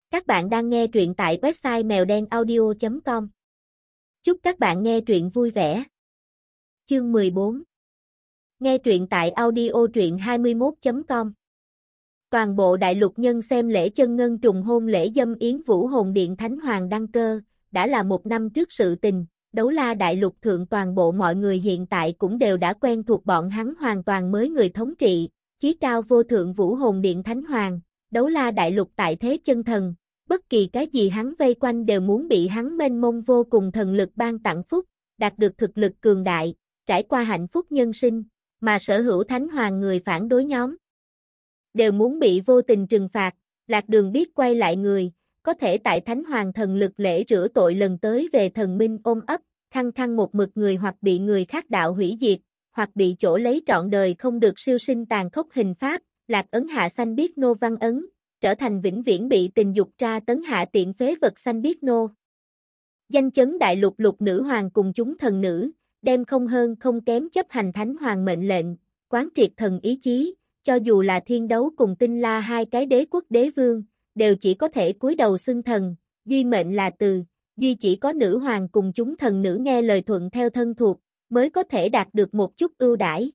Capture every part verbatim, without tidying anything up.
Các bạn đang nghe truyện tại website mèo đen audio chấm com. Chúc các bạn nghe truyện vui vẻ. Chương mười bốn. Nghe truyện tại audio truyện hai mươi mốt chấm com. Toàn bộ đại lục nhân xem lễ chân ngân trùng hôn lễ dâm yến Vũ Hồn Điện Thánh Hoàng đăng cơ, đã là một năm trước sự tình. Đấu la đại lục thượng toàn bộ mọi người hiện tại cũng đều đã quen thuộc bọn hắn hoàn toàn mới người thống trị, chí cao vô thượng Vũ Hồn Điện Thánh Hoàng. Đấu la đại lục tại thế chân thần, bất kỳ cái gì hắn vây quanh đều muốn bị hắn mênh mông vô cùng thần lực ban tặng phúc, đạt được thực lực cường đại, trải qua hạnh phúc nhân sinh, mà sở hữu Thánh Hoàng người phản đối nhóm đều muốn bị vô tình trừng phạt. Lạc Đường biết quay lại người, có thể tại Thánh Hoàng thần lực lễ rửa tội lần tới về thần minh ôm ấp, khăng khăng một mực người hoặc bị người khác đạo hủy diệt, hoặc bị chỗ lấy trọn đời không được siêu sinh tàn khốc hình pháp. Lạc ấn hạ xanh biết nô văn ấn, trở thành vĩnh viễn bị tình dục tra tấn hạ tiện phế vật xanh biết nô. Danh chấn đại lục lục nữ hoàng cùng chúng thần nữ, đem không hơn không kém chấp hành Thánh Hoàng mệnh lệnh, quán triệt thần ý chí, cho dù là Thiên Đấu cùng Tinh La hai cái đế quốc đế vương, đều chỉ có thể cúi đầu xưng thần, duy mệnh là từ, duy chỉ có nữ hoàng cùng chúng thần nữ nghe lời thuận theo thân thuộc, mới có thể đạt được một chút ưu đãi.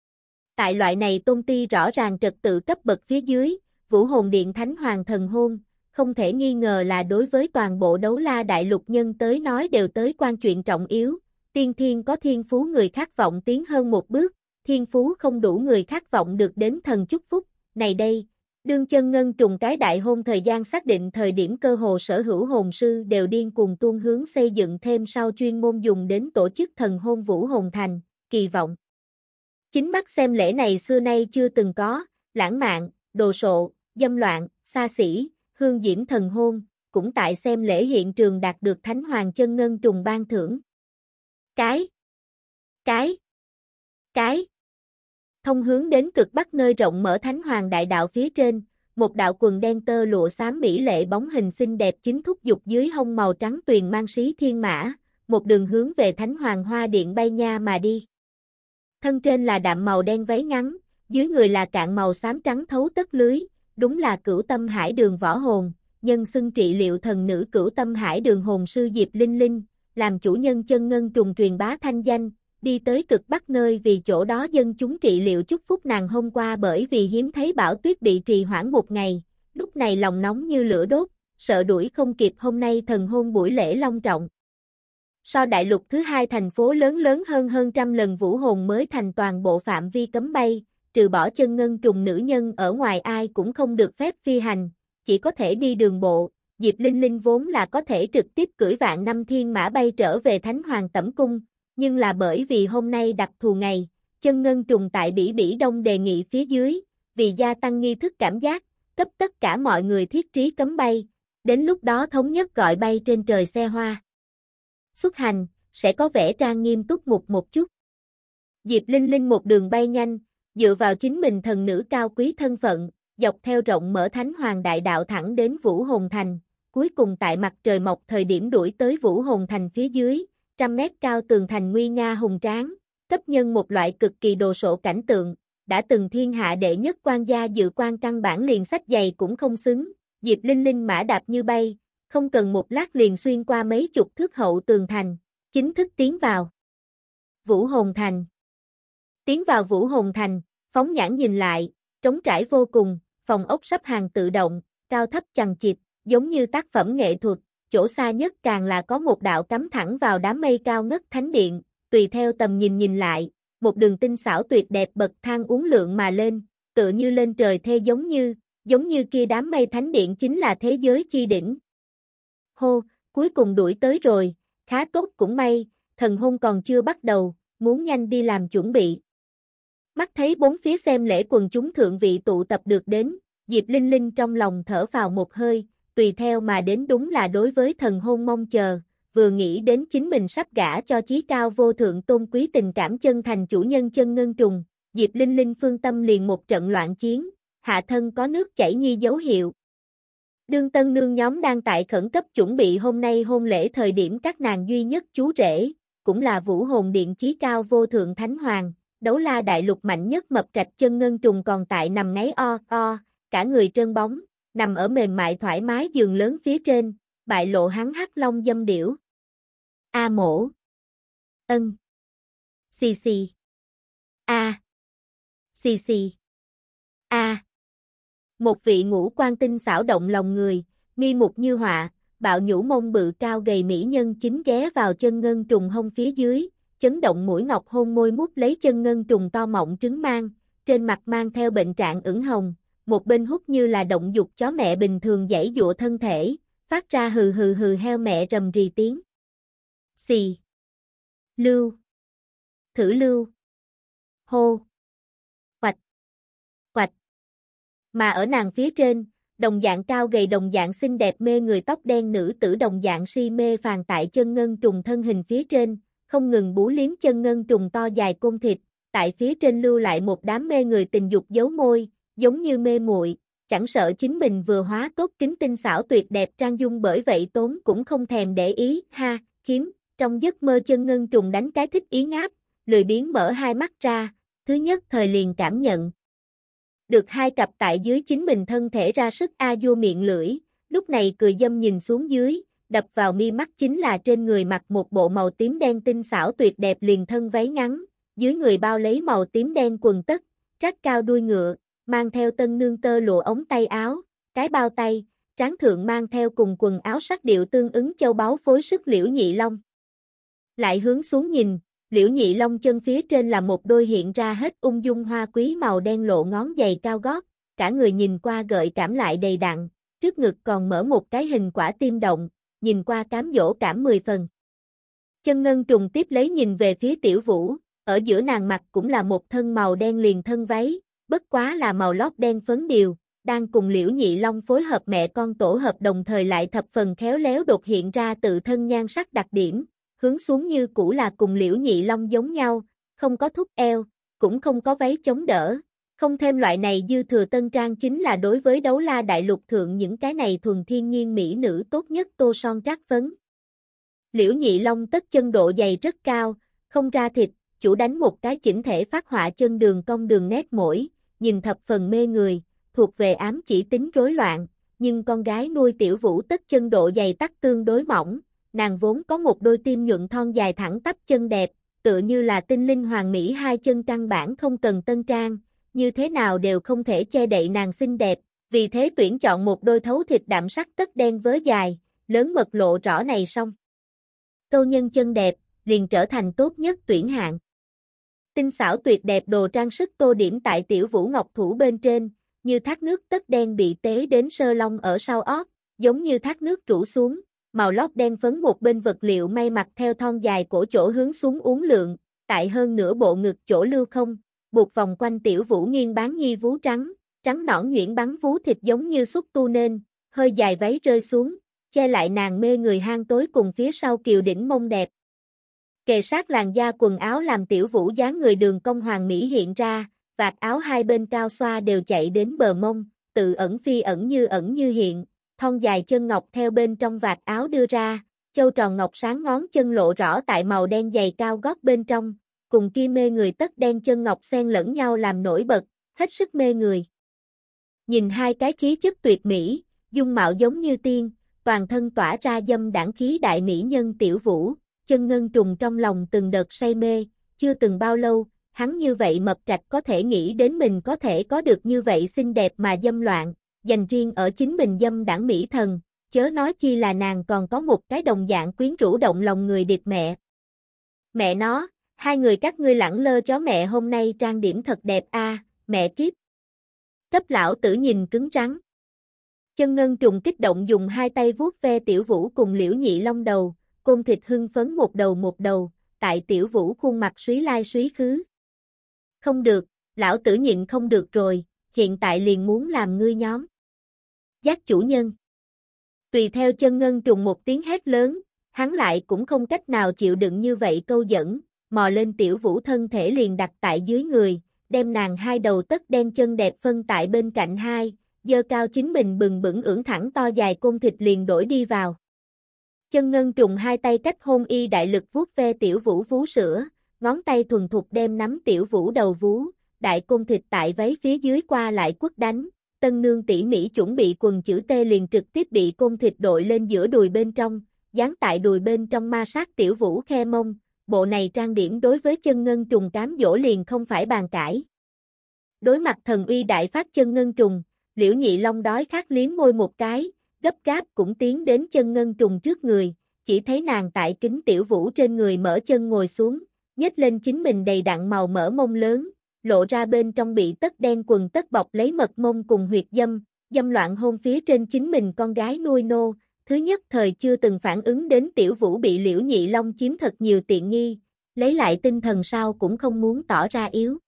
Tại loại này tôn ti rõ ràng trật tự cấp bậc phía dưới, Vũ Hồn Điện Thánh Hoàng thần hôn, không thể nghi ngờ là đối với toàn bộ đấu la đại lục nhân tới nói đều tới quan chuyện trọng yếu. Tiên thiên có thiên phú người khát vọng tiến hơn một bước, thiên phú không đủ người khát vọng được đến thần chúc phúc. Này đây, đương chân ngân trùng cái đại hôn thời gian xác định thời điểm, cơ hồ sở hữu hồn sư đều điên cuồng tuôn hướng xây dựng thêm sau chuyên môn dùng đến tổ chức thần hôn Vũ Hồn Thành, kỳ vọng chính mắt xem lễ này xưa nay chưa từng có, lãng mạn, đồ sộ, dâm loạn, xa xỉ, hương diễm thần hôn, cũng tại xem lễ hiện trường đạt được Thánh Hoàng chân ngân trùng ban thưởng. Cái, cái, cái. Thông hướng đến cực bắc nơi rộng mở Thánh Hoàng đại đạo phía trên, một đạo quần đen tơ lụa xám mỹ lệ bóng hình xinh đẹp chính thúc dục dưới hông màu trắng tuyền mang xí thiên mã, một đường hướng về Thánh Hoàng Hoa Điện bay nha mà đi. Thân trên là đạm màu đen váy ngắn, dưới người là cạn màu xám trắng thấu tất lưới, đúng là Cửu Tâm Hải Đường võ hồn, nhân xưng trị liệu thần nữ Cửu Tâm Hải Đường hồn sư Diệp Linh Linh, làm chủ nhân chân ngân trùng truyền bá thanh danh, đi tới cực bắc nơi vì chỗ đó dân chúng trị liệu chúc phúc nàng. Hôm qua bởi vì hiếm thấy bão tuyết bị trì hoãn một ngày, lúc này lòng nóng như lửa đốt, sợ đuổi không kịp, hôm nay thần hôn buổi lễ long trọng. So đại lục thứ hai thành phố lớn lớn hơn hơn trăm lần, Vũ Hồn mới thành toàn bộ phạm vi cấm bay, trừ bỏ chân ngân trùng nữ nhân ở ngoài ai cũng không được phép phi hành, chỉ có thể đi đường bộ. Diệp Linh Linh vốn là có thể trực tiếp cưỡi vạn năm thiên mã bay trở về Thánh Hoàng tẩm cung, nhưng là bởi vì hôm nay đặc thù ngày, chân ngân trùng tại Bỉ Bỉ Đông đề nghị phía dưới, vì gia tăng nghi thức cảm giác, cấp tất cả mọi người thiết trí cấm bay, đến lúc đó thống nhất gọi bay trên trời xe hoa. Xuất hành, sẽ có vẻ trang nghiêm túc mục một chút. Diệp Linh Linh một đường bay nhanh, dựa vào chính mình thần nữ cao quý thân phận, dọc theo rộng mở Thánh Hoàng đại đạo thẳng đến Vũ Hồn Thành, cuối cùng tại mặt trời mọc thời điểm đuổi tới Vũ Hồn Thành phía dưới, trăm mét cao tường thành nguy nga hùng tráng, cấp nhân một loại cực kỳ đồ sộ cảnh tượng, đã từng thiên hạ đệ nhất quan gia dự quan căn bản liền sách giày cũng không xứng. Diệp Linh Linh mã đạp như bay, không cần một lát liền xuyên qua mấy chục thước hậu tường thành, chính thức tiến vào Vũ Hồn Thành. Tiến vào Vũ Hồn Thành, phóng nhãn nhìn lại, trống trải vô cùng, phòng ốc sắp hàng tự động, cao thấp chằng chịt, giống như tác phẩm nghệ thuật. Chỗ xa nhất càng là có một đạo cắm thẳng vào đám mây cao ngất thánh điện, tùy theo tầm nhìn nhìn lại, một đường tinh xảo tuyệt đẹp bậc thang uốn lượn mà lên, tựa như lên trời thê, giống như, giống như kia đám mây thánh điện chính là thế giới chi đỉnh. Hô, cuối cùng đuổi tới rồi, khá tốt, cũng may, thần hôn còn chưa bắt đầu, muốn nhanh đi làm chuẩn bị. Mắt thấy bốn phía xem lễ quần chúng thượng vị tụ tập được đến, Diệp Linh Linh trong lòng thở phào một hơi, tùy theo mà đến đúng là đối với thần hôn mong chờ, vừa nghĩ đến chính mình sắp gả cho chí cao vô thượng tôn quý tình cảm chân thành chủ nhân chân ngân trùng, Diệp Linh Linh phương tâm liền một trận loạn chiến, hạ thân có nước chảy nhi dấu hiệu. Đương tân nương nhóm đang tại khẩn cấp chuẩn bị hôm nay hôn lễ thời điểm, các nàng duy nhất chú rể, cũng là Vũ Hồn Điện chí cao vô thượng Thánh Hoàng, đấu la đại lục mạnh nhất mập trạch chân ngân trùng còn tại nằm ngáy o o, cả người trơn bóng, nằm ở mềm mại thoải mái giường lớn phía trên, bại lộ hắn hắc long dâm điểu. A mổ. Ân. Xì xì. A. Xì xì. A. Một vị ngũ quan tinh xảo động lòng người, mi mục như họa, bạo nhũ mông bự cao gầy mỹ nhân chính ghé vào chân ngân trùng hông phía dưới, chấn động mũi ngọc hôn môi mút lấy chân ngân trùng to mọng trứng mang, trên mặt mang theo bệnh trạng ửng hồng, một bên hút như là động dục chó mẹ bình thường giãy giụa thân thể, phát ra hừ hừ hừ heo mẹ rầm rì tiếng. Xì. Lưu. Thử lưu. Hô. Hoạch. Hoạch. Mà ở nàng phía trên, đồng dạng cao gầy đồng dạng xinh đẹp mê người tóc đen nữ tử đồng dạng si mê phàn tại chân ngân trùng thân hình phía trên, không ngừng bú liếm chân ngân trùng to dài côn thịt, tại phía trên lưu lại một đám mê người tình dục dấu môi, giống như mê muội, chẳng sợ chính mình vừa hóa tốt kính tinh xảo tuyệt đẹp trang dung bởi vậy tốn cũng không thèm để ý, ha, kiếm, trong giấc mơ chân ngân trùng đánh cái thích ý ngáp, lười biếng mở hai mắt ra, thứ nhất thời liền cảm nhận được hai cặp tại dưới chính mình thân thể ra sức a vua miệng lưỡi, lúc này cười dâm nhìn xuống dưới, đập vào mi mắt chính là trên người mặc một bộ màu tím đen tinh xảo tuyệt đẹp liền thân váy ngắn, dưới người bao lấy màu tím đen quần tất, trát cao đuôi ngựa, mang theo tân nương tơ lụa ống tay áo, cái bao tay, trán thượng mang theo cùng quần áo sắc điệu tương ứng châu báu phối sức Liễu Nhị Long. Lại hướng xuống nhìn, Liễu Nhị Long chân phía trên là một đôi hiện ra hết ung dung hoa quý màu đen lộ ngón giày cao gót, cả người nhìn qua gợi cảm lại đầy đặn, trước ngực còn mở một cái hình quả tim động, nhìn qua cám dỗ cảm mười phần. Chân ngân trùng tiếp lấy nhìn về phía Tiểu Vũ, ở giữa nàng mặt cũng là một thân màu đen liền thân váy, bất quá là màu lót đen phấn điều, đang cùng Liễu Nhị Long phối hợp mẹ con tổ hợp đồng thời lại thập phần khéo léo đột hiện ra tự thân nhan sắc đặc điểm, hướng xuống như cũ là cùng Liễu Nhị Long giống nhau, không có thúc eo, cũng không có váy chống đỡ, không thêm loại này dư thừa tân trang chính là đối với đấu la đại lục thượng những cái này thuần thiên nhiên mỹ nữ tốt nhất tô son trát phấn. Liễu Nhị Long tất chân độ dày rất cao, không ra thịt, chủ đánh một cái chỉnh thể phát họa chân đường cong đường nét mỗi, nhìn thập phần mê người, thuộc về ám chỉ tính rối loạn, nhưng con gái nuôi Tiểu Vũ tất chân độ dày tắc tương đối mỏng, nàng vốn có một đôi tim nhuận thon dài thẳng tắp chân đẹp, tựa như là tinh linh hoàng mỹ hai chân căn bản không cần tân trang, như thế nào đều không thể che đậy nàng xinh đẹp, vì thế tuyển chọn một đôi thấu thịt đạm sắc tất đen vớ dài, lớn mật lộ rõ này xong. Câu nhân chân đẹp, liền trở thành tốt nhất tuyển hạng. Tinh xảo tuyệt đẹp đồ trang sức tô điểm tại Tiểu Vũ ngọc thủ bên trên, như thác nước tất đen bị tế đến sơ long ở sau ót, giống như thác nước rủ xuống, màu lót đen phấn một bên vật liệu may mặc theo thon dài cổ chỗ hướng xuống uốn lượn, tại hơn nửa bộ ngực chỗ lưu không, buộc vòng quanh Tiểu Vũ nghiêng bán nhi vú trắng, trắng nõn nhuyễn bắn vú thịt giống như xúc tu nên, hơi dài váy rơi xuống, che lại nàng mê người hang tối cùng phía sau kiều đỉnh mông đẹp. Kề sát làn da quần áo làm Tiểu Vũ dáng người đường cong hoàng mỹ hiện ra, vạt áo hai bên cao xoa đều chạy đến bờ mông, tự ẩn phi ẩn như ẩn như hiện, thon dài chân ngọc theo bên trong vạt áo đưa ra, châu tròn ngọc sáng ngón chân lộ rõ tại màu đen dày cao gót bên trong, cùng kia mê người tất đen chân ngọc xen lẫn nhau làm nổi bật, hết sức mê người. Nhìn hai cái khí chất tuyệt mỹ, dung mạo giống như tiên, toàn thân tỏa ra dâm đãng khí đại mỹ nhân Tiểu Vũ, chân ngân trùng trong lòng từng đợt say mê, chưa từng bao lâu, hắn như vậy mập trạch có thể nghĩ đến mình có thể có được như vậy xinh đẹp mà dâm loạn, dành riêng ở chính mình dâm đãng mỹ thần, chớ nói chi là nàng còn có một cái đồng dạng quyến rũ động lòng người điệp mẹ. Mẹ nó, hai người các ngươi lẳng lơ chó mẹ hôm nay trang điểm thật đẹp a, mẹ kiếp. Cấp lão tử nhìn cứng rắn. Chân ngân trùng kích động dùng hai tay vuốt ve Tiểu Vũ cùng Liễu Nhị Long đầu, côn thịt hưng phấn một đầu một đầu, tại Tiểu Vũ khuôn mặt suý lai suý khứ. Không được, lão tử nhịn không được rồi, hiện tại liền muốn làm ngươi nhóm. Giác chủ nhân. Tùy theo chân ngân trùng một tiếng hét lớn, hắn lại cũng không cách nào chịu đựng như vậy câu dẫn, mò lên Tiểu Vũ thân thể liền đặt tại dưới người, đem nàng hai đầu tất đen chân đẹp phân tại bên cạnh hai, giơ cao chính mình bừng bững ưỡn thẳng to dài côn thịt liền đổi đi vào. Chân ngân trùng hai tay cách hôn y đại lực vuốt ve Tiểu Vũ vú sữa, ngón tay thuần thục đem nắm Tiểu Vũ đầu vú, đại côn thịt tại váy phía dưới qua lại quất đánh, tân nương tỉ mỉ chuẩn bị quần chữ T liền trực tiếp bị côn thịt đội lên giữa đùi bên trong, dán tại đùi bên trong ma sát Tiểu Vũ khe mông, bộ này trang điểm đối với chân ngân trùng cám dỗ liền không phải bàn cãi. Đối mặt thần uy đại phát chân ngân trùng, Liễu Nhị Long đói khát liếm môi một cái, gấp gáp cũng tiến đến chân ngân trùng trước người, chỉ thấy nàng tại kính Tiểu Vũ trên người mở chân ngồi xuống, nhếch lên chính mình đầy đặn màu mỡ mông lớn, lộ ra bên trong bị tất đen quần tất bọc lấy mật mông cùng huyệt dâm, dâm loạn hôn phía trên chính mình con gái nuôi nô, thứ nhất thời chưa từng phản ứng đến Tiểu Vũ bị Liễu Nhị Long chiếm thật nhiều tiện nghi, lấy lại tinh thần sau cũng không muốn tỏ ra yếu.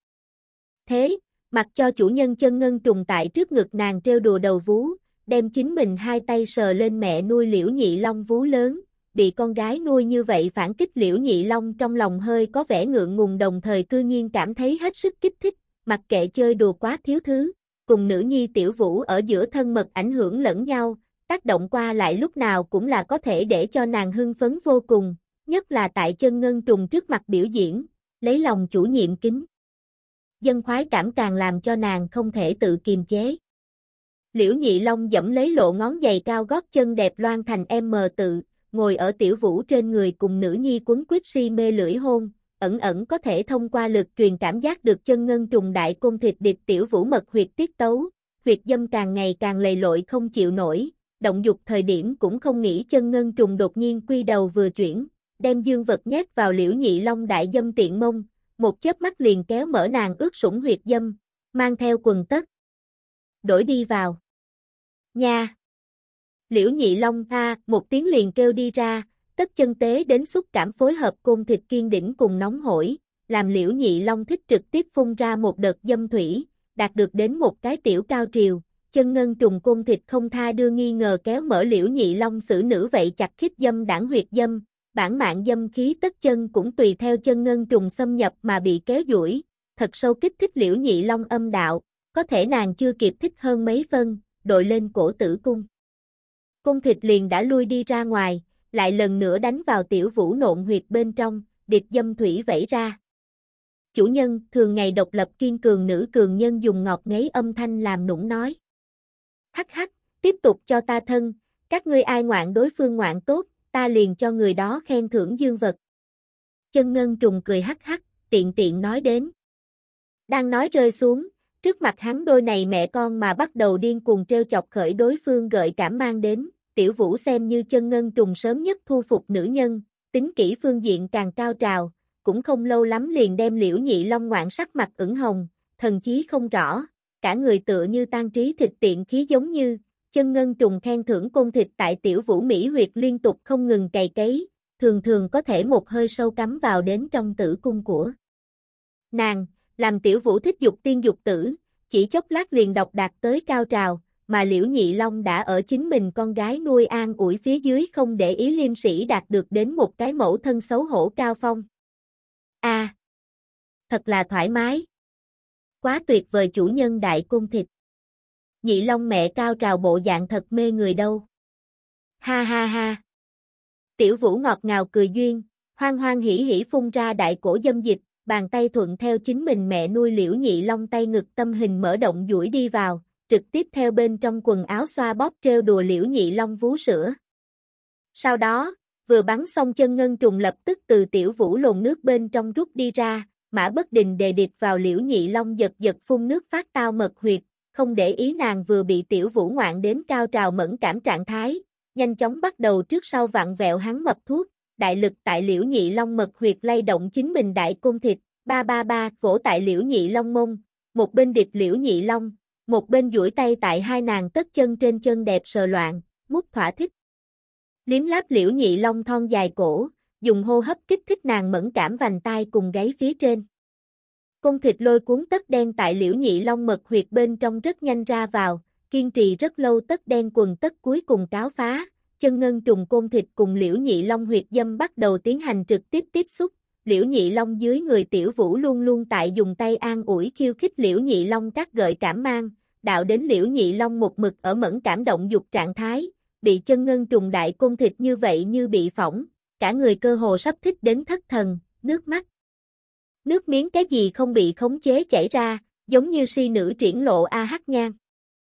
Thế, mặc cho chủ nhân chân ngân trùng tại trước ngực nàng trêu đùa đầu vú, đem chính mình hai tay sờ lên mẹ nuôi Liễu Nhị Long vú lớn, bị con gái nuôi như vậy phản kích Liễu Nhị Long trong lòng hơi có vẻ ngượng ngùng đồng thời cư nhiên cảm thấy hết sức kích thích, mặc kệ chơi đùa quá thiếu thứ, cùng nữ nhi Tiểu Vũ ở giữa thân mật ảnh hưởng lẫn nhau, tác động qua lại lúc nào cũng là có thể để cho nàng hưng phấn vô cùng, nhất là tại chân ngân trùng trước mặt biểu diễn, lấy lòng chủ nhiệm kính. Dân khoái cảm càng làm cho nàng không thể tự kiềm chế. Liễu Nhị Long dẫm lấy lộ ngón giày cao gót chân đẹp loan thành M tự, ngồi ở Tiểu Vũ trên người cùng nữ nhi quấn quýt si mê lưỡi hôn, ẩn ẩn có thể thông qua lực truyền cảm giác được chân ngân trùng đại côn thịt địch Tiểu Vũ mật huyệt tiết tấu, huyệt dâm càng ngày càng lầy lội không chịu nổi, động dục thời điểm cũng không nghĩ chân ngân trùng đột nhiên quy đầu vừa chuyển, đem dương vật nhét vào Liễu Nhị Long đại dâm tiện mông, một chớp mắt liền kéo mở nàng ướt sũng huyệt dâm, mang theo quần tất. Đổi đi vào. Nha! Liễu Nhị Long a một tiếng liền kêu đi ra, tất chân tế đến xúc cảm phối hợp côn thịt kiên đỉnh cùng nóng hổi, làm Liễu Nhị Long thích trực tiếp phun ra một đợt dâm thủy, đạt được đến một cái tiểu cao triều, chân ngân trùng côn thịt không tha đưa nghi ngờ kéo mở Liễu Nhị Long xử nữ vậy chặt khít dâm đảng huyệt dâm, bản mạng dâm khí tất chân cũng tùy theo chân ngân trùng xâm nhập mà bị kéo duỗi, thật sâu kích thích Liễu Nhị Long âm đạo, có thể nàng chưa kịp thích hơn mấy phân, đội lên cổ tử cung. Cung thịt liền đã lui đi ra ngoài, lại lần nữa đánh vào Tiểu Vũ nộn huyệt bên trong, địch dâm thủy vẩy ra. Chủ nhân, thường ngày độc lập kiên cường nữ cường nhân dùng ngọt ngấy âm thanh làm nũng nói. Hắc hắc, tiếp tục cho ta thân, các ngươi ai ngoạn đối phương ngoạn tốt, ta liền cho người đó khen thưởng dương vật. Chân ngân trùng cười hắc hắc, tiện tiện nói đến. Đang nói rơi xuống, trước mặt hắn đôi này mẹ con mà bắt đầu điên cuồng trêu chọc khởi đối phương gợi cảm mang đến, Tiểu Vũ xem như chân ngân trùng sớm nhất thu phục nữ nhân, tính kỹ phương diện càng cao trào, cũng không lâu lắm liền đem Liễu Nhị Long ngoạn sắc mặt ửng hồng, thần chí không rõ, cả người tựa như tan trí thịt tiện khí giống như, chân ngân trùng khen thưởng côn thịt tại Tiểu Vũ mỹ huyệt liên tục không ngừng cày cấy, thường thường có thể một hơi sâu cắm vào đến trong tử cung của nàng, làm Tiểu Vũ thích dục tiên dục tử, chỉ chốc lát liền độc đạt tới cao trào, mà Liễu Nhị Long đã ở chính mình con gái nuôi an ủi phía dưới không để ý liêm sĩ đạt được đến một cái mẫu thân xấu hổ cao phong. A, à, thật là thoải mái. Quá tuyệt vời chủ nhân đại côn thịt. Nhị Long mẹ cao trào bộ dạng thật mê người đâu. Ha ha ha. Tiểu Vũ ngọt ngào cười duyên, hoan hoan hỉ hỉ phun ra đại cổ dâm dịch, bàn tay thuận theo chính mình mẹ nuôi Liễu Nhị Long tay ngực tâm hình mở động duỗi đi vào, trực tiếp theo bên trong quần áo xoa bóp trêu đùa Liễu Nhị Long vú sữa. Sau đó, vừa bắn xong chân ngân trùng lập tức từ Tiểu Vũ lồn nước bên trong rút đi ra, Mã Bất Đình đề điệp vào Liễu Nhị Long giật giật phun nước phát tao mật huyệt, không để ý nàng vừa bị Tiểu Vũ ngoạn đến cao trào mẫn cảm trạng thái, nhanh chóng bắt đầu trước sau vặn vẹo hắn mập thuốc, đại lực tại Liễu Nhị Long mật huyệt lay động chính mình đại côn thịt, ba ba ba vỗ tại Liễu Nhị Long mông, một bên điệp Liễu Nhị Long, một bên duỗi tay tại hai nàng tất chân trên chân đẹp sờ loạn, mút thỏa thích. Liếm láp Liễu Nhị Long thon dài cổ, dùng hô hấp kích thích nàng mẫn cảm vành tai cùng gáy phía trên. Côn thịt lôi cuốn tất đen tại Liễu Nhị Long mật huyệt bên trong rất nhanh ra vào, kiên trì rất lâu tất đen quần tất cuối cùng cáo phá, chân ngân trùng côn thịt cùng Liễu Nhị Long huyệt dâm bắt đầu tiến hành trực tiếp tiếp xúc. Liễu Nhị Long dưới người Tiểu Vũ luôn luôn tại dùng tay an ủi khiêu khích Liễu Nhị Long các gợi cảm mang, đạo đến Liễu Nhị Long một mực ở mẫn cảm động dục trạng thái, bị chân ngân trùng đại côn thịt như vậy như bị phỏng, cả người cơ hồ sắp thích đến thất thần, nước mắt. Nước miếng cái gì không bị khống chế chảy ra, giống như si nữ triển lộ a hắc nhang.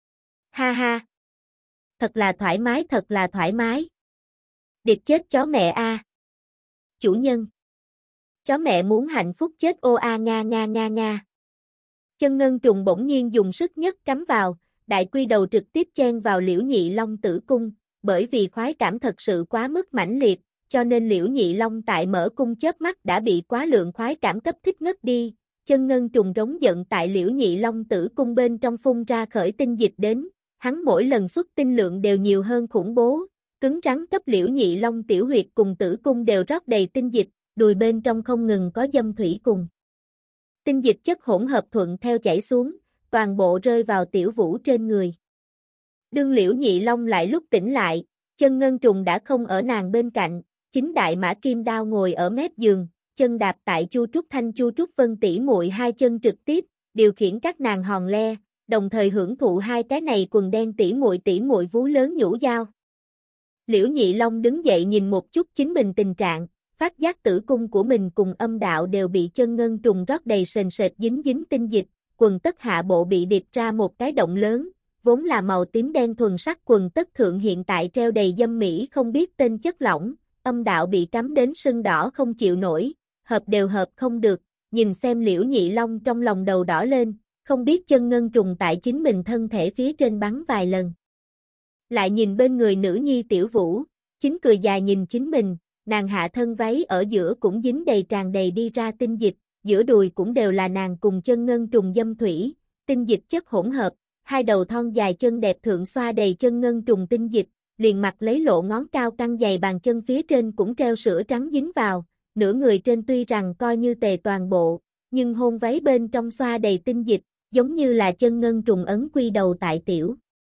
Ha ha. Thật là thoải mái, thật là thoải mái. Điệp chết chó mẹ a. Chủ nhân. Chó mẹ muốn hạnh phúc chết ô a nga nga nga nga. Chân ngân trùng bỗng nhiên dùng sức nhất cắm vào, đại quy đầu trực tiếp chen vào Liễu Nhị Long tử cung, bởi vì khoái cảm thật sự quá mức mãnh liệt, cho nên Liễu Nhị Long tại mở cung chớp mắt đã bị quá lượng khoái cảm kích thích ngất đi. Chân ngân trùng rống giận tại Liễu Nhị Long tử cung bên trong phun ra khởi tinh dịch đến, hắn mỗi lần xuất tinh lượng đều nhiều hơn khủng bố, cứng rắn cấp Liễu Nhị Long tiểu huyệt cùng tử cung đều rót đầy tinh dịch, đùi bên trong không ngừng có dâm thủy cùng tinh dịch chất hỗn hợp thuận theo chảy xuống, toàn bộ rơi vào Tiểu Vũ trên người. Đương Liễu Nhị Long lại lúc tỉnh lại, chân ngân trùng đã không ở nàng bên cạnh, chính đại mã kim đao ngồi ở mép giường, chân đạp tại Chu Trúc Thanh Chu Trúc Vân tỷ muội hai chân trực tiếp, điều khiển các nàng hòn le, đồng thời hưởng thụ hai cái này quần đen tỷ muội tỷ muội vú lớn nhũ dao. Liễu Nhị Long đứng dậy nhìn một chút chính mình tình trạng, phát giác tử cung của mình cùng âm đạo đều bị chân ngân trùng rót đầy sền sệt dính dính tinh dịch, quần tất hạ bộ bị điệp ra một cái động lớn, vốn là màu tím đen thuần sắc quần tất thượng hiện tại treo đầy dâm mỹ không biết tên chất lỏng, âm đạo bị cắm đến sưng đỏ không chịu nổi, hợp đều hợp không được, nhìn xem Liễu Nhị Long trong lòng đầu đỏ lên, không biết chân ngân trùng tại chính mình thân thể phía trên bắn vài lần. Lại nhìn bên người nữ nhi Tiểu Vũ, chính cười dài nhìn chính mình, nàng hạ thân váy ở giữa cũng dính đầy tràn đầy đi ra tinh dịch, giữa đùi cũng đều là nàng cùng chân ngân trùng dâm thủy, tinh dịch chất hỗn hợp, hai đầu thon dài chân đẹp thượng xoa đầy chân ngân trùng tinh dịch, liền mặt lấy lộ ngón cao căng dày bàn chân phía trên cũng treo sữa trắng dính vào, nửa người trên tuy rằng coi như tề toàn bộ, nhưng hôn váy bên trong xoa đầy tinh dịch, giống như là chân ngân trùng ấn quy đầu tại Tiểu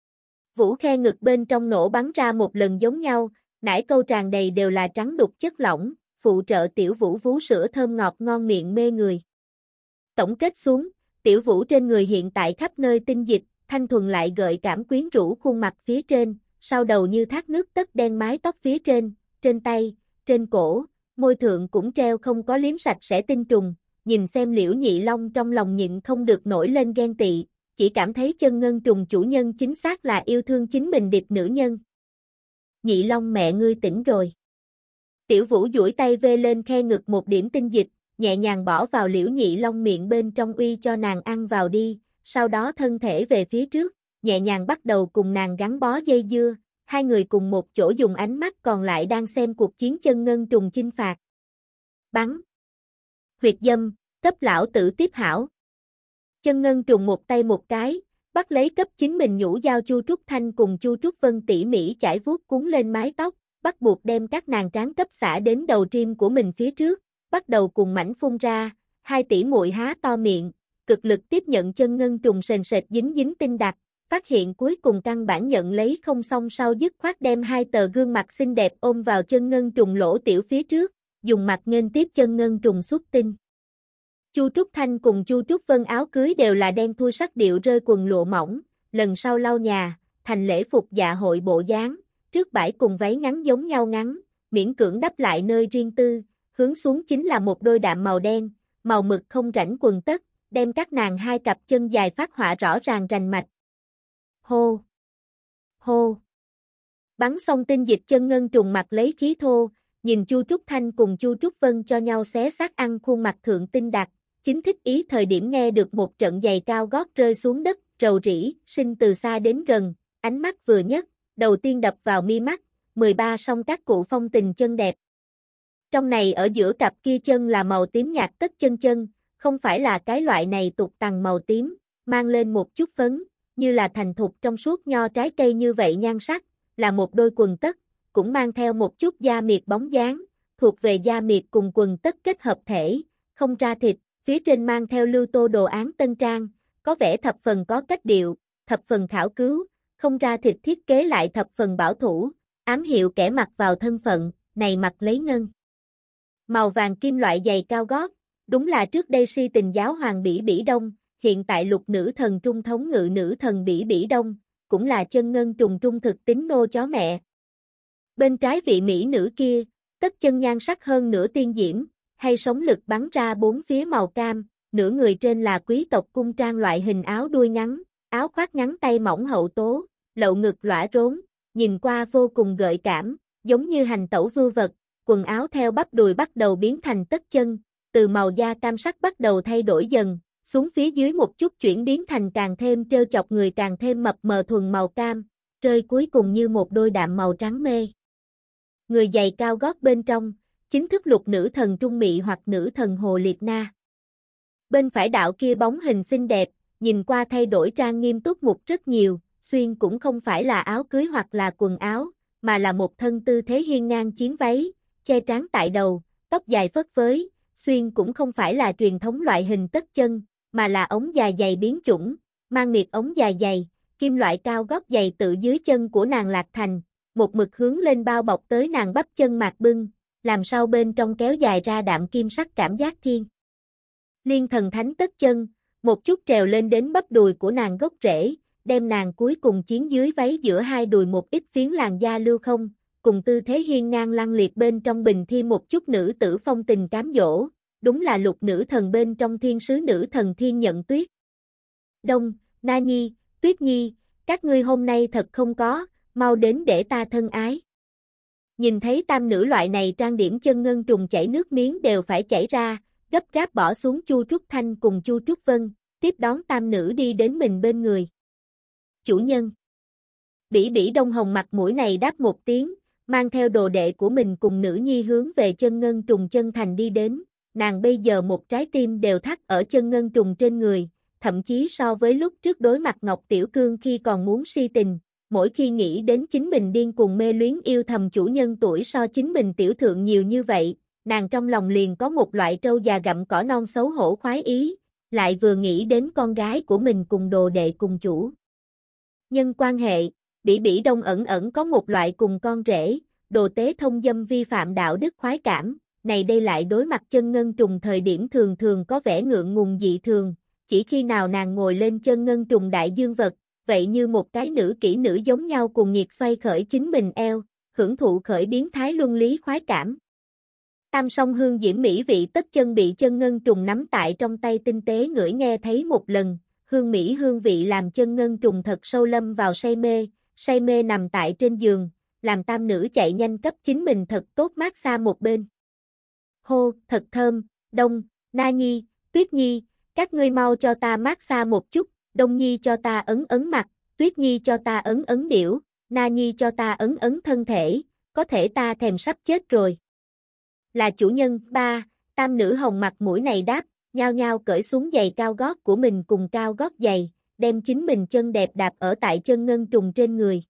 Vũ khe ngực bên trong nổ bắn ra một lần giống nhau, nải câu tràn đầy đều là trắng đục chất lỏng, phụ trợ Tiểu Vũ vú sữa thơm ngọt ngon miệng mê người. Tổng kết xuống, Tiểu Vũ trên người hiện tại khắp nơi tinh dịch, thanh thuần lại gợi cảm quyến rũ khuôn mặt phía trên, sau đầu như thác nước tất đen mái tóc phía trên, trên tay, trên cổ, môi thượng cũng treo không có liếm sạch sẽ tinh trùng, nhìn xem Liễu Nhị Long trong lòng nhịn không được nổi lên ghen tị, chỉ cảm thấy chân ngân trùng chủ nhân chính xác là yêu thương chính mình điệp nữ nhân. Nhị Long mẹ ngươi tỉnh rồi. Tiểu Vũ duỗi tay vê lên khe ngực một điểm tinh dịch, nhẹ nhàng bỏ vào Liễu Nhị Long miệng bên trong uy cho nàng ăn vào đi, sau đó thân thể về phía trước, nhẹ nhàng bắt đầu cùng nàng gắn bó dây dưa, hai người cùng một chỗ dùng ánh mắt còn lại đang xem cuộc chiến chân ngân trùng chinh phạt. Bắn. Huyệt dâm, cấp lão tử tiếp hảo. Chân ngân trùng một tay một cái, bắt lấy cấp chính mình nhũ dao Chu Trúc Thanh cùng Chu Trúc Vân tỉ mỉ chải vuốt cuốn lên mái tóc, bắt buộc đem các nàng trán cấp xả đến đầu trim của mình phía trước, bắt đầu cùng mảnh phun ra, hai tỷ muội há to miệng, cực lực tiếp nhận chân ngân trùng sền sệt dính dính tinh đặc, phát hiện cuối cùng căn bản nhận lấy không xong sau dứt khoát đem hai tờ gương mặt xinh đẹp ôm vào chân ngân trùng lỗ tiểu phía trước, dùng mặt nghênh tiếp chân ngân trùng xuất tinh. Chu Trúc Thanh cùng Chu Trúc Vân áo cưới đều là đen thui sắc điệu rơi quần lụa mỏng, lần sau lau nhà, thành lễ phục dạ hội bộ dáng, trước bãi cùng váy ngắn giống nhau ngắn, miễn cưỡng đắp lại nơi riêng tư, hướng xuống chính là một đôi đạm màu đen, màu mực không rãnh quần tất, đem các nàng hai cặp chân dài phát họa rõ ràng rành mạch. Hô! Hô! Bắn xong tinh dịch chân ngân trùng mặt lấy khí thô, nhìn Chu Trúc Thanh cùng Chu Trúc Vân cho nhau xé xác ăn khuôn mặt thượng tinh đặc, chính thích ý thời điểm nghe được một trận giày cao gót rơi xuống đất, rầu rĩ, sinh từ xa đến gần, ánh mắt vừa nhất, đầu tiên đập vào mi mắt, mười ba song các cụ phong tình chân đẹp. Trong này ở giữa cặp kia chân là màu tím nhạt tất chân chân, không phải là cái loại này tục tằng màu tím, mang lên một chút phấn, như là thành thục trong suốt nho trái cây như vậy nhan sắc, là một đôi quần tất, cũng mang theo một chút da miệt bóng dáng, thuộc về da miệt cùng quần tất kết hợp thể, không ra thịt, phía trên mang theo lưu tô đồ án tân trang, có vẻ thập phần có cách điệu, thập phần khảo cứu, không ra thịt thiết kế lại thập phần bảo thủ, ám hiệu kẻ mặc vào thân phận, này mặc lấy ngân. Màu vàng kim loại giày cao gót, đúng là trước đây si tình giáo hoàng Bỉ Bỉ Đông, hiện tại lục nữ thần trung thống ngự nữ thần Bỉ Bỉ Đông, cũng là chân ngân trùng trung thực tính nô chó mẹ. Bên trái vị mỹ nữ kia, tất chân nhan sắc hơn nửa tiên diễm, hay sống lực bắn ra bốn phía màu cam, nửa người trên là quý tộc cung trang loại hình áo đuôi ngắn, áo khoác ngắn tay mỏng hậu tố, lậu ngực lõa rốn, nhìn qua vô cùng gợi cảm, giống như hành tẩu vưu vật, quần áo theo bắp đùi bắt đầu biến thành tất chân, từ màu da cam sắc bắt đầu thay đổi dần, xuống phía dưới một chút chuyển biến thành càng thêm trêu chọc người càng thêm mập mờ thuần màu cam, rơi cuối cùng như một đôi đạm màu trắng mê. Người giày cao gót bên trong, chính thức lục nữ thần Trung Mị hoặc nữ thần Hồ Liệt Na. Bên phải đạo kia bóng hình xinh đẹp, nhìn qua thay đổi trang nghiêm túc mục rất nhiều, xuyên cũng không phải là áo cưới hoặc là quần áo, mà là một thân tư thế hiên ngang chiến váy, che trán tại đầu, tóc dài phất phới, xuyên cũng không phải là truyền thống loại hình tất chân, mà là ống dài dày biến chủng, mang miệt ống dài dày, kim loại cao gót giày tự dưới chân của nàng lạc thành, một mực hướng lên bao bọc tới nàng bắp chân mạc bưng, làm sao bên trong kéo dài ra đạm kim sắc cảm giác thiên. Liên thần thánh tất chân, một chút trèo lên đến bắp đùi của nàng gốc rễ, đem nàng cuối cùng chiến dưới váy giữa hai đùi một ít phiến làn da lưu không, cùng tư thế hiên ngang lăng liệt bên trong bình thi một chút nữ tử phong tình cám dỗ, đúng là lục nữ thần bên trong thiên sứ nữ thần Thiên Nhận Tuyết. Đông, Na Nhi, Tuyết Nhi, các ngươi hôm nay thật không có, mau đến để ta thân ái. Nhìn thấy tam nữ loại này trang điểm chân ngân trùng chảy nước miếng đều phải chảy ra, gấp gáp bỏ xuống Chu Trúc Thanh cùng Chu Trúc Vân, tiếp đón tam nữ đi đến mình bên người. Chủ nhân. Bỉ Bỉ Đông Hồng mặt mũi này đáp một tiếng, mang theo đồ đệ của mình cùng nữ nhi hướng về chân ngân trùng chân thành đi đến, nàng bây giờ một trái tim đều thắt ở chân ngân trùng trên người, thậm chí so với lúc trước đối mặt Ngọc Tiểu Cương khi còn muốn si tình, mỗi khi nghĩ đến chính mình điên cuồng mê luyến yêu thầm chủ nhân tuổi so chính mình tiểu thượng nhiều như vậy, nàng trong lòng liền có một loại trâu già gặm cỏ non xấu hổ khoái ý, lại vừa nghĩ đến con gái của mình cùng đồ đệ cùng chủ nhân quan hệ, Bỉ Bỉ Đông ẩn ẩn có một loại cùng con rể, đồ tế thông dâm vi phạm đạo đức khoái cảm, này đây lại đối mặt chân ngân trùng thời điểm thường thường có vẻ ngượng ngùng dị thường, chỉ khi nào nàng ngồi lên chân ngân trùng đại dương vật, vậy như một cái nữ kỹ nữ giống nhau cùng nhiệt xoay khởi chính mình eo, hưởng thụ khởi biến thái luân lý khoái cảm. Tam song hương diễm mỹ vị tất chân bị chân ngân trùng nắm tại trong tay tinh tế ngửi nghe thấy một lần, hương mỹ hương vị làm chân ngân trùng thật sâu lâm vào say mê, say mê nằm tại trên giường, làm tam nữ chạy nhanh cấp chính mình thật tốt mát xa một bên. Hô, thật thơm, Đông, Na Nhi, Tuyết Nhi, các ngươi mau cho ta mát xa một chút, Đông Nhi cho ta ấn ấn mặt, Tuyết Nhi cho ta ấn ấn điểu, Na Nhi cho ta ấn ấn thân thể, có thể ta thèm sắp chết rồi. Là chủ nhân, ba, tam nữ hồng mặt mũi này đáp, nhao nhao cởi xuống giày cao gót của mình cùng cao gót giày, đem chính mình chân đẹp đạp ở tại chân ngân trùng trên người.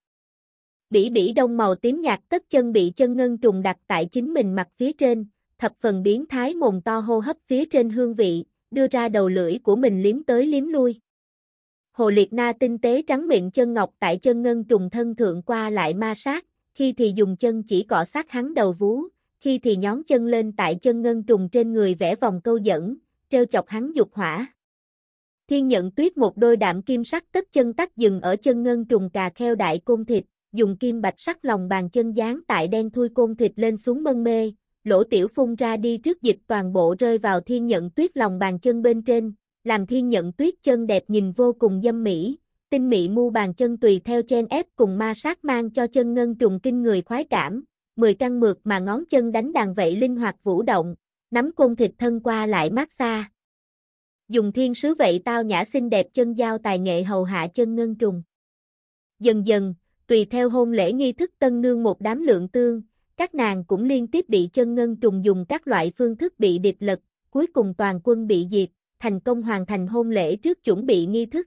Bỉ Bỉ Đông màu tím nhạt tất chân bị chân ngân trùng đặt tại chính mình mặt phía trên, thập phần biến thái mồm to hô hấp phía trên hương vị, đưa ra đầu lưỡi của mình liếm tới liếm lui. Hồ Liệt Na tinh tế trắng miệng chân ngọc tại chân ngân trùng thân thượng qua lại ma sát, khi thì dùng chân chỉ cọ sát hắn đầu vú, khi thì nhón chân lên tại chân ngân trùng trên người vẽ vòng câu dẫn, trêu chọc hắn dục hỏa. Thiên Nhận Tuyết một đôi đạm kim sắc tất chân tắt dừng ở chân ngân trùng cà kheo đại côn thịt, dùng kim bạch sắc lòng bàn chân dán tại đen thui côn thịt lên xuống mân mê, lỗ tiểu phun ra đi trước dịch toàn bộ rơi vào Thiên Nhận Tuyết lòng bàn chân bên trên, làm Thiên Nhận Tuyết chân đẹp nhìn vô cùng dâm mỹ, tinh mỹ mu bàn chân tùy theo chen ép cùng ma sát mang cho chân ngân trùng kinh người khoái cảm, mười căn mượt mà ngón chân đánh đàn vậy linh hoạt vũ động, nắm côn thịt thân qua lại mát xa. Dùng thiên sứ vậy tao nhã xinh đẹp chân giao tài nghệ hầu hạ chân ngân trùng. Dần dần, tùy theo hôn lễ nghi thức tân nương một đám lượng tương, các nàng cũng liên tiếp bị chân ngân trùng dùng các loại phương thức bị địch lật, cuối cùng toàn quân bị diệt, thành công hoàn thành hôn lễ trước chuẩn bị nghi thức.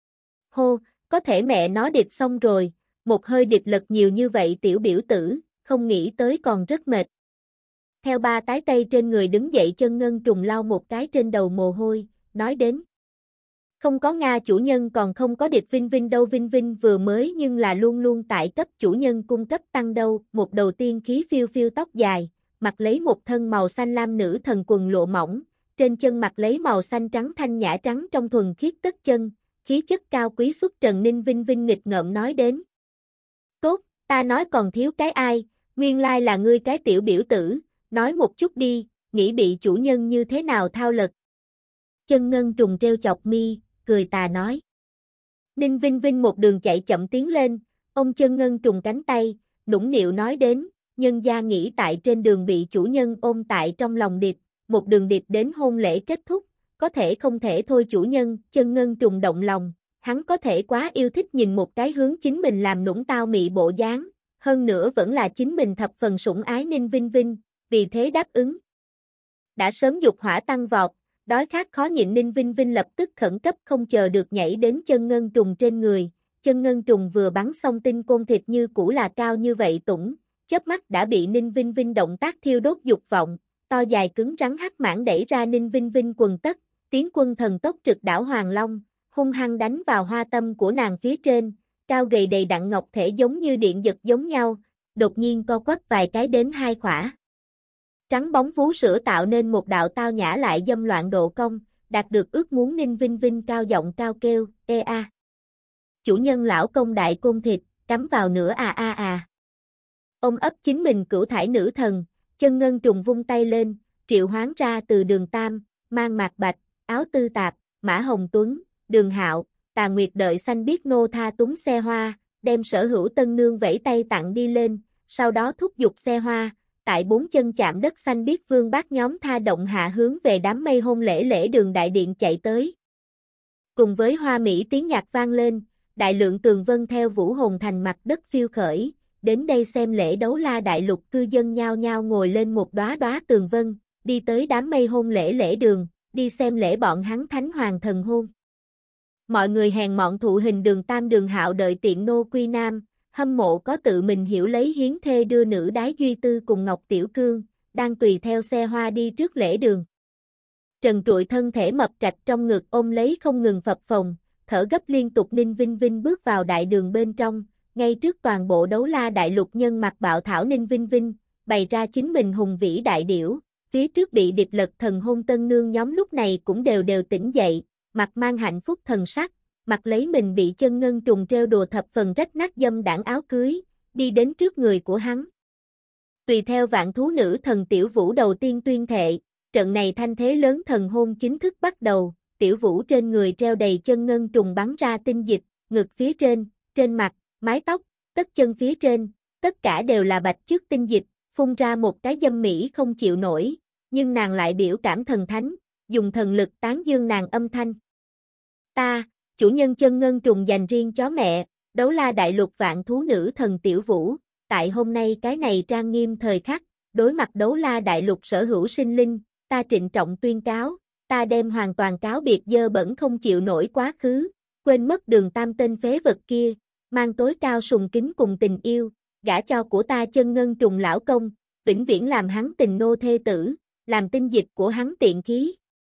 Hô, có thể mẹ nó địch xong rồi, một hơi địch lật nhiều như vậy tiểu biểu tử, không nghĩ tới còn rất mệt. Theo ba tái tây trên người đứng dậy chân ngân trùng lau một cái trên đầu mồ hôi, nói đến. Không có Nga chủ nhân còn không có địch Vinh Vinh đâu Vinh Vinh vừa mới nhưng là luôn luôn tại cấp chủ nhân cung cấp tăng đâu, một đầu tiên khí phiêu phiêu tóc dài, mặc lấy một thân màu xanh lam nữ thần quần lụa mỏng, trên chân mặc lấy màu xanh trắng thanh nhã trắng trong thuần khiết tất chân, khí chất cao quý xuất trần Ninh Vinh Vinh nghịch ngợm nói đến. Tốt, ta nói còn thiếu cái ai, nguyên lai là ngươi cái tiểu biểu tử, nói một chút đi, nghĩ bị chủ nhân như thế nào thao lật. Chân ngân trùng treo chọc mi, cười tà nói. Ninh Vinh Vinh một đường chạy chậm tiến lên, ông Chân Ngân trùng cánh tay, nũng nịu nói đến, nhân gia nghĩ tại trên đường bị chủ nhân ôm tại trong lòng điệp, một đường điệp đến hôn lễ kết thúc, có thể không thể thôi chủ nhân, Chân Ngân trùng động lòng, hắn có thể quá yêu thích nhìn một cái hướng chính mình làm nũng tao mị bộ dáng, hơn nữa vẫn là chính mình thập phần sủng ái Ninh Vinh Vinh, vì thế đáp ứng. Đã sớm dục hỏa tăng vọt, đói khát khó nhịn Ninh Vinh Vinh lập tức khẩn cấp không chờ được nhảy đến Chân Ngân trùng trên người, Chân Ngân trùng vừa bắn xong tinh côn thịt như cũ là cao như vậy tủng, chớp mắt đã bị Ninh Vinh Vinh động tác thiêu đốt dục vọng, to dài cứng rắn hắc mãng đẩy ra Ninh Vinh Vinh quần tất, tiến quân thần tốc trực đảo Hoàng Long, hung hăng đánh vào hoa tâm của nàng phía trên, cao gầy đầy đặn ngọc thể giống như điện giật giống nhau, đột nhiên co quắp vài cái đến hai khỏa. Trắng bóng vú sữa tạo nên một đạo tao nhã lại dâm loạn độ cong, đạt được ước muốn Ninh Vinh Vinh cao giọng cao kêu, ê a. Chủ nhân lão công đại côn thịt, cắm vào nữa à a à. Ông ấp chính mình cửu thải nữ thần, Chân Ngân trùng vung tay lên, triệu hoán ra từ Đường Tam, mang mạc bạch, áo tư tạp, Mã Hồng Tuấn, Đường Hạo, Tà Nguyệt đợi xanh biết nô tha túng xe hoa, đem sở hữu tân nương vẫy tay tặng đi lên, sau đó thúc giục xe hoa, tại bốn chân chạm đất xanh biết vương bác nhóm tha động hạ hướng về đám mây hôn lễ lễ đường đại điện chạy tới. Cùng với hoa mỹ tiếng nhạc vang lên, đại lượng tường vân theo vũ hồn thành mặt đất phiêu khởi, đến đây xem lễ đấu la đại lục cư dân nhao nhao ngồi lên một đóa đóa tường vân, đi tới đám mây hôn lễ lễ đường, đi xem lễ bọn hắn thánh hoàng thần hôn. Mọi người hèn mọn thụ hình Đường Tam Đường Hạo đợi tiện nô quy nam, hâm mộ có tự mình hiểu lấy hiến thê đưa nữ đái duy tư cùng Ngọc Tiểu Cương, đang tùy theo xe hoa đi trước lễ đường. Trần trụi thân thể mập trạch trong ngực ôm lấy không ngừng phập phồng, thở gấp liên tục Ninh Vinh Vinh bước vào đại đường bên trong, ngay trước toàn bộ đấu la đại lục nhân mặt bạo thảo Ninh Vinh Vinh, bày ra chính mình hùng vĩ đại điểu, phía trước bị điệp lật thần hôn tân nương nhóm lúc này cũng đều đều tỉnh dậy, mặt mang hạnh phúc thần sắc, mặt lấy mình bị Chân Ngân trùng treo đùa thập phần rách nát dâm đảng áo cưới, đi đến trước người của hắn. Tùy theo vạn thú nữ thần Tiểu Vũ đầu tiên tuyên thệ, trận này thanh thế lớn thần hôn chính thức bắt đầu, Tiểu Vũ trên người treo đầy Chân Ngân trùng bắn ra tinh dịch, ngực phía trên, trên mặt, mái tóc, tất chân phía trên, tất cả đều là bạch chức tinh dịch, phun ra một cái dâm mỹ không chịu nổi, nhưng nàng lại biểu cảm thần thánh, dùng thần lực tán dương nàng âm thanh. Ta, chủ nhân Chân Ngân trùng dành riêng chó mẹ, đấu la đại lục vạn thú nữ thần Tiểu Vũ, tại hôm nay cái này trang nghiêm thời khắc, đối mặt đấu la đại lục sở hữu sinh linh, ta trịnh trọng tuyên cáo, ta đem hoàn toàn cáo biệt dơ bẩn không chịu nổi quá khứ, quên mất Đường Tam tên phế vật kia, mang tối cao sùng kính cùng tình yêu, gả cho của ta Chân Ngân trùng lão công, vĩnh viễn làm hắn tình nô thê tử, làm tinh dịch của hắn tiện khí.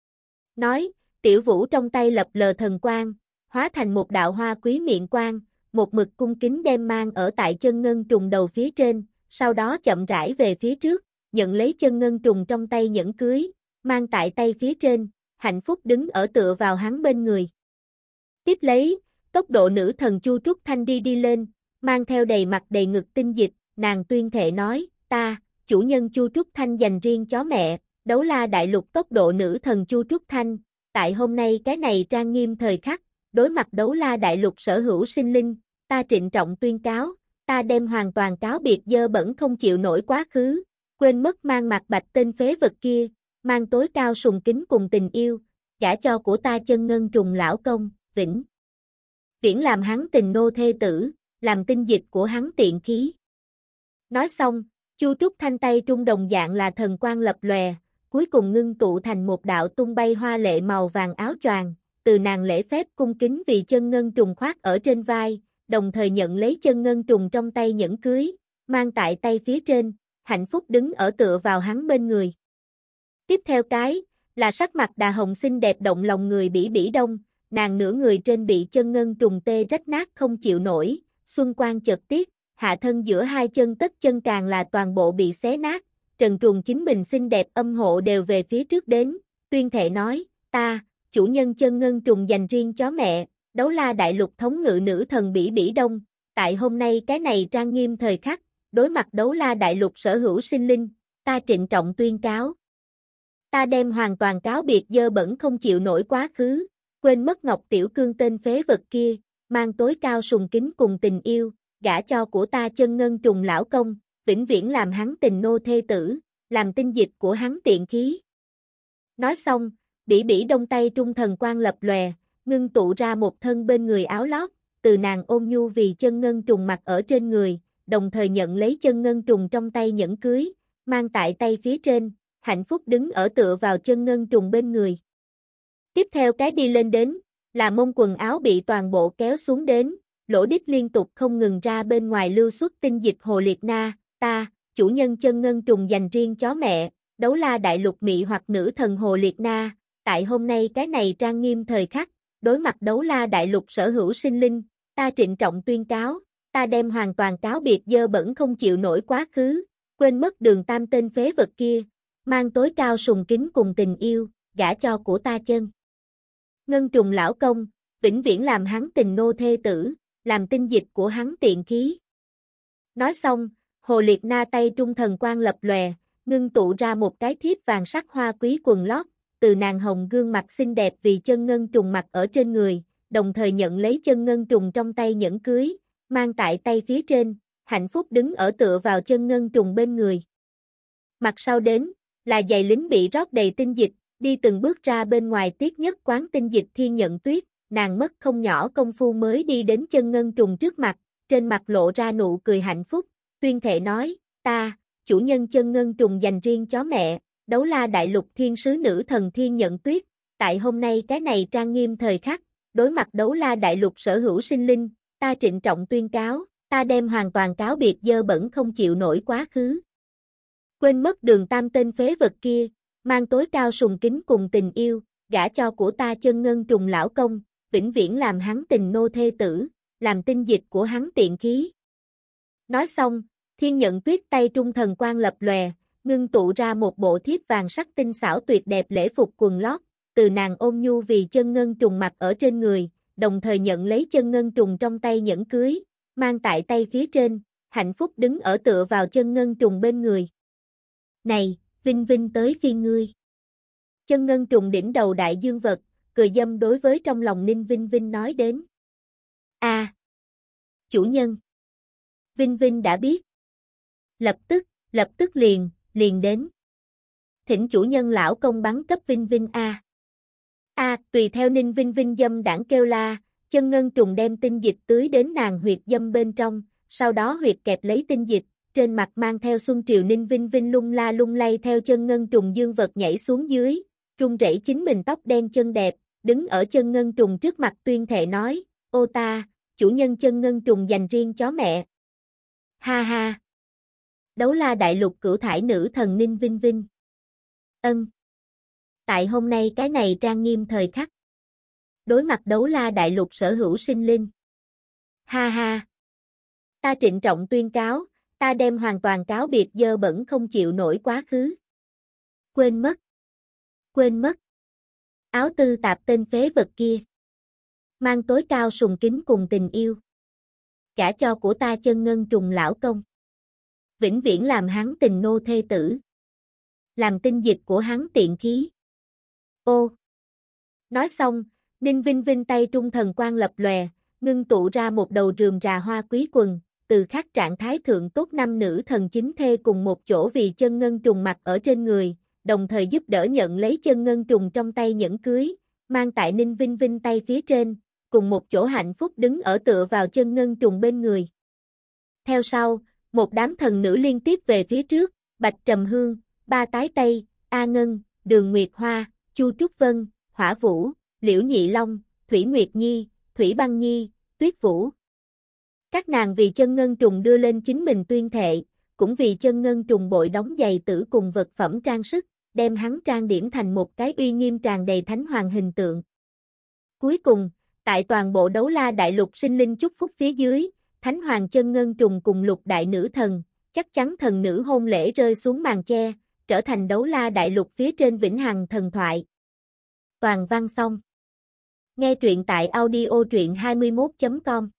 Nói, Tiểu Vũ trong tay lập lờ thần quang, hóa thành một đạo hoa quý miệng quang, một mực cung kính đem mang ở tại Chân Ngân trùng đầu phía trên, sau đó chậm rãi về phía trước, nhận lấy Chân Ngân trùng trong tay nhẫn cưới, mang tại tay phía trên, hạnh phúc đứng ở tựa vào hắn bên người. Tiếp lấy, tốc độ nữ thần Chu Trúc Thanh đi đi lên, mang theo đầy mặt đầy ngực tinh dịch, nàng tuyên thệ nói, ta, chủ nhân Chu Trúc Thanh dành riêng chó mẹ, đấu la đại lục tốc độ nữ thần Chu Trúc Thanh, tại hôm nay cái này trang nghiêm thời khắc, đối mặt đấu la đại lục sở hữu sinh linh, ta trịnh trọng tuyên cáo, ta đem hoàn toàn cáo biệt dơ bẩn không chịu nổi quá khứ, quên mất mang mặt bạch tên phế vật kia, mang tối cao sùng kính cùng tình yêu, gả cho của ta Chân Ngân trùng lão công, vĩnh viễn làm hắn tình nô thê tử, làm tinh dịch của hắn tiện khí. Nói xong, Chu Trúc Thanh tay trung đồng dạng là thần quang lập lòe, cuối cùng ngưng tụ thành một đạo tung bay hoa lệ màu vàng áo choàng, từ nàng lễ phép cung kính vì Chân Ngân trùng khoác ở trên vai, đồng thời nhận lấy Chân Ngân trùng trong tay nhẫn cưới, mang tại tay phía trên, hạnh phúc đứng ở tựa vào hắn bên người. Tiếp theo cái, là sắc mặt đà hồng xinh đẹp động lòng người Bỉ Bỉ Đông, nàng nửa người trên bị Chân Ngân trùng tê rách nát không chịu nổi, xuân quang chợt tiết, hạ thân giữa hai chân tất chân càng là toàn bộ bị xé nát, trần truồng chính mình xinh đẹp âm hộ đều về phía trước đến, tuyên thệ nói, ta, chủ nhân Chân Ngân trùng dành riêng chó mẹ, đấu la đại lục thống ngự nữ thần Bỉ Bỉ Đông, tại hôm nay cái này trang nghiêm thời khắc, đối mặt đấu la đại lục sở hữu sinh linh, ta trịnh trọng tuyên cáo. Ta đem hoàn toàn cáo biệt dơ bẩn không chịu nổi quá khứ, quên mất Ngọc Tiểu Cương tên phế vật kia, mang tối cao sùng kính cùng tình yêu, gả cho của ta chân ngân trùng lão công, vĩnh viễn làm hắn tình nô thê tử, làm tinh dịch của hắn tiện khí. Nói xong, bỉ bỉ đông tay trung thần quang lập lòe, ngưng tụ ra một thân bên người áo lót, từ nàng ôn nhu vì chân ngân trùng mặc ở trên người, đồng thời nhận lấy chân ngân trùng trong tay nhẫn cưới, mang tại tay phía trên, hạnh phúc đứng ở tựa vào chân ngân trùng bên người. Tiếp theo cái đi lên đến, là mông quần áo bị toàn bộ kéo xuống đến, lỗ đít liên tục không ngừng ra bên ngoài lưu xuất tinh dịch hồ liệt na, ta, chủ nhân chân ngân trùng dành riêng chó mẹ, đấu la đại lục mị hoặc nữ thần hồ liệt na, tại hôm nay cái này trang nghiêm thời khắc, đối mặt đấu la đại lục sở hữu sinh linh, ta trịnh trọng tuyên cáo, ta đem hoàn toàn cáo biệt dơ bẩn không chịu nổi quá khứ, quên mất đường tam tên phế vật kia, mang tối cao sùng kính cùng tình yêu, gả cho của ta chân. Ngân trùng lão công, vĩnh viễn làm hắn tình nô thê tử, làm tinh dịch của hắn tiện khí. Nói xong, hồ liệt na tay trung thần quang lập lòe, ngưng tụ ra một cái thiếp vàng sắc hoa quý quần lót, từ nàng hồng gương mặt xinh đẹp vì chân ngân trùng mặc ở trên người, đồng thời nhận lấy chân ngân trùng trong tay nhẫn cưới, mang tại tay phía trên, hạnh phúc đứng ở tựa vào chân ngân trùng bên người. Mặt sau đến, là giày lính bị rót đầy tinh dịch, đi từng bước ra bên ngoài tiết nhất quán tinh dịch thiên nhận tuyết, nàng mất không nhỏ công phu mới đi đến chân ngân trùng trước mặt, trên mặt lộ ra nụ cười hạnh phúc, tuyên thệ nói, ta, chủ nhân chân ngân trùng dành riêng chó mẹ, đấu la đại lục thiên sứ nữ thần thiên nhận tuyết, tại hôm nay cái này trang nghiêm thời khắc, đối mặt đấu la đại lục sở hữu sinh linh, ta trịnh trọng tuyên cáo, ta đem hoàn toàn cáo biệt dơ bẩn không chịu nổi quá khứ. Quên mất đường tam tên phế vật kia, mang tối cao sùng kính cùng tình yêu, gả cho của ta chân ngân trùng lão công, vĩnh viễn làm hắn tình nô thê tử, làm tinh dịch của hắn tiện khí. Nói xong, thiên nhận tuyết tay trung thần quang lập lòe, ngưng tụ ra một bộ thiếp vàng sắc tinh xảo tuyệt đẹp lễ phục quần lót, từ nàng ôn nhu vì chân ngân trùng mặc ở trên người, đồng thời nhận lấy chân ngân trùng trong tay nhẫn cưới, mang tại tay phía trên, hạnh phúc đứng ở tựa vào chân ngân trùng bên người. Này, Vinh Vinh tới phiên ngươi. Chân ngân trùng đỉnh đầu đại dương vật, cười dâm đối với trong lòng Ninh Vinh Vinh nói đến. A, à, chủ nhân. Vinh Vinh đã biết. Lập tức, lập tức liền, liền đến. Thỉnh chủ nhân lão công bắn cấp Vinh Vinh A. A, tùy theo Ninh Vinh Vinh dâm đảng kêu la, chân ngân trùng đem tinh dịch tưới đến nàng huyệt dâm bên trong, sau đó huyệt kẹp lấy tinh dịch, trên mặt mang theo xuân triều Ninh Vinh Vinh lung la lung lay theo chân ngân trùng dương vật nhảy xuống dưới, run rẩy chính mình tóc đen chân đẹp, đứng ở chân ngân trùng trước mặt tuyên thệ nói, ô ta, chủ nhân chân ngân trùng dành riêng chó mẹ. Ha ha. Đấu la đại lục cửu thải nữ thần Ninh Vinh Vinh. Ân. Tại hôm nay cái này trang nghiêm thời khắc. Đối mặt đấu la đại lục sở hữu sinh linh. Ha ha. Ta trịnh trọng tuyên cáo, ta đem hoàn toàn cáo biệt dơ bẩn không chịu nổi quá khứ. Quên mất. Quên mất. Áo tư tạp tên phế vật kia. Mang tối cao sùng kính cùng tình yêu. Cả cho của ta chân ngân trùng lão công. Vĩnh viễn làm hắn tình nô thê tử. Làm tinh dịch của hắn tiện khí. Ô. Nói xong, Ninh Vinh Vinh tay trung thần quang lập lòe, ngưng tụ ra một đầu rườm rà hoa quý quần, từ khắc trạng thái thượng tốt năm nữ thần chính thê cùng một chỗ vì chân ngân trùng mặc ở trên người, đồng thời giúp đỡ nhận lấy chân ngân trùng trong tay nhẫn cưới, mang tại Ninh Vinh Vinh tay phía trên, cùng một chỗ hạnh phúc đứng ở tựa vào chân ngân trùng bên người. Theo sau, một đám thần nữ liên tiếp về phía trước, Bạch Trầm Hương, Ba Tái Tây, A Ngân, Đường Nguyệt Hoa, Chu Trúc Vân, Hỏa Vũ, Liễu Nhị Long, Thủy Nguyệt Nhi, Thủy Băng Nhi, Tuyết Vũ. Các nàng vì chân ngân trùng đưa lên chính mình tuyên thệ, cũng vì chân ngân trùng bội đóng giày tử cùng vật phẩm trang sức, đem hắn trang điểm thành một cái uy nghiêm tràn đầy thánh hoàng hình tượng. Cuối cùng, tại toàn bộ đấu la đại lục sinh linh chúc phúc phía dưới, thánh hoàng chân ngân trùng cùng lục đại nữ thần, chắc chắn thần nữ hôn lễ rơi xuống màn che, trở thành đấu la đại lục phía trên vĩnh hằng thần thoại. Toàn văn xong. Nghe truyện tại audio truyện hai mươi mốt chấm com